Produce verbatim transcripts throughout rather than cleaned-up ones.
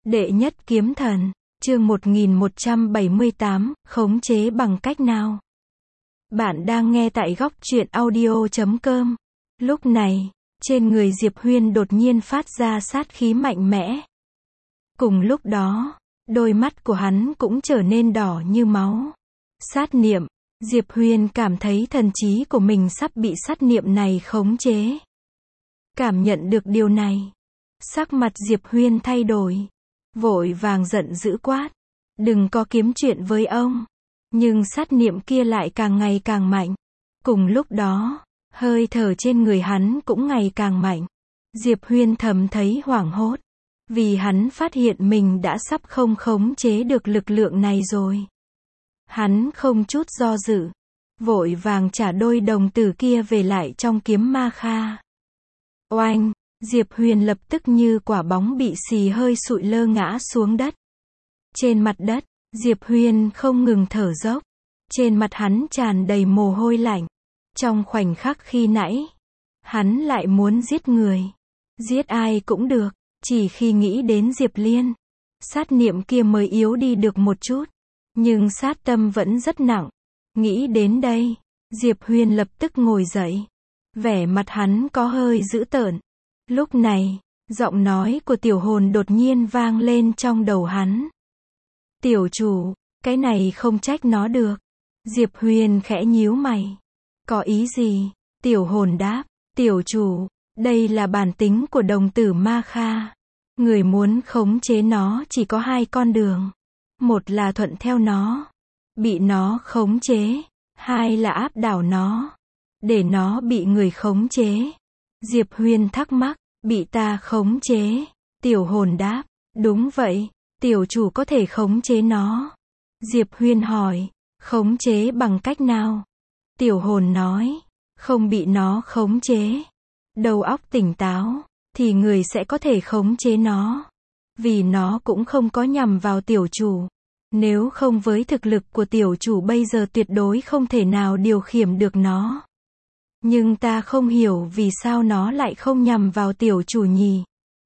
Đệ nhất kiếm thần, chương một nghìn một trăm bảy mươi tám, khống chế bằng cách nào? Bạn đang nghe tại góc truyện audio chấm com. Lúc này, trên người Diệp Huyên đột nhiên phát ra sát khí mạnh mẽ. Cùng lúc đó, đôi mắt của hắn cũng trở nên đỏ như máu. Sát niệm, Diệp Huyên cảm thấy thần trí của mình sắp bị sát niệm này khống chế. Cảm nhận được điều này, sắc mặt Diệp Huyên thay đổi, vội vàng giận dữ quát, đừng có kiếm chuyện với ông. Nhưng sát niệm kia lại càng ngày càng mạnh. Cùng lúc đó, hơi thở trên người hắn cũng ngày càng mạnh. Diệp Huyên thầm thấy hoảng hốt, vì hắn phát hiện mình đã sắp không khống chế được lực lượng này rồi. Hắn không chút do dự, vội vàng trả đôi đồng tử kia về lại trong kiếm ma kha. Oanh, Diệp Huyên lập tức như quả bóng bị xì hơi sụi lơ ngã xuống đất. Trên mặt đất, Diệp Huyên không ngừng thở dốc. Trên mặt hắn tràn đầy mồ hôi lạnh. Trong khoảnh khắc khi nãy, hắn lại muốn giết người. Giết ai cũng được, chỉ khi nghĩ đến Diệp Liên, sát niệm kia mới yếu đi được một chút. Nhưng sát tâm vẫn rất nặng. Nghĩ đến đây, Diệp Huyên lập tức ngồi dậy. Vẻ mặt hắn có hơi dữ tợn. Lúc này, giọng nói của tiểu hồn đột nhiên vang lên trong đầu hắn. Tiểu chủ, cái này không trách nó được. Diệp Huyên khẽ nhíu mày. Có ý gì? Tiểu hồn đáp, tiểu chủ, đây là bản tính của đồng tử ma kha. Người muốn khống chế nó chỉ có hai con đường. Một là thuận theo nó, bị nó khống chế. Hai là áp đảo nó, để nó bị người khống chế. Diệp Huyên thắc mắc, bị ta khống chế? Tiểu hồn đáp, đúng vậy, tiểu chủ có thể khống chế nó. Diệp Huyên hỏi, khống chế bằng cách nào? Tiểu hồn nói, không bị nó khống chế. Đầu óc tỉnh táo, thì người sẽ có thể khống chế nó. Vì nó cũng không có nhằm vào tiểu chủ. Nếu không với thực lực của tiểu chủ bây giờ tuyệt đối không thể nào điều khiển được nó. Nhưng ta không hiểu vì sao nó lại không nhằm vào tiểu chủ nhỉ.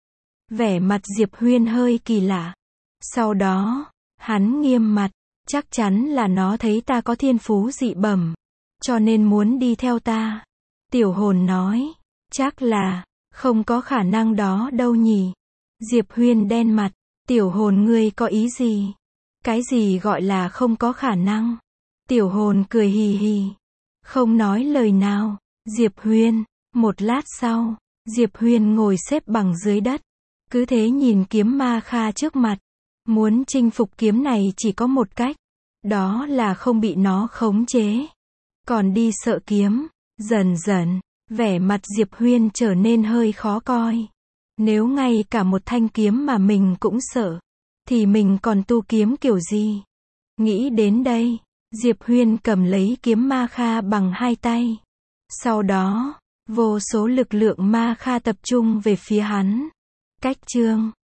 Vẻ mặt Diệp Huyên hơi kỳ lạ. Sau đó, hắn nghiêm mặt, chắc chắn là nó thấy ta có thiên phú dị bẩm, cho nên muốn đi theo ta. Tiểu hồn nói, chắc là, không có khả năng đó đâu nhỉ. Diệp Huyên đen mặt, tiểu hồn ngươi có ý gì? Cái gì gọi là không có khả năng? Tiểu hồn cười hì hì, không nói lời nào. Diệp Huyên, một lát sau, Diệp Huyên ngồi xếp bằng dưới đất, cứ thế nhìn kiếm ma kha trước mặt. Muốn chinh phục kiếm này chỉ có một cách, đó là không bị nó khống chế. Còn đi sợ kiếm, dần dần, vẻ mặt Diệp Huyên trở nên hơi khó coi. Nếu ngay cả một thanh kiếm mà mình cũng sợ, thì mình còn tu kiếm kiểu gì? Nghĩ đến đây, Diệp Huyên cầm lấy kiếm ma kha bằng hai tay. Sau đó, vô số lực lượng ma kha tập trung về phía hắn. Cách chương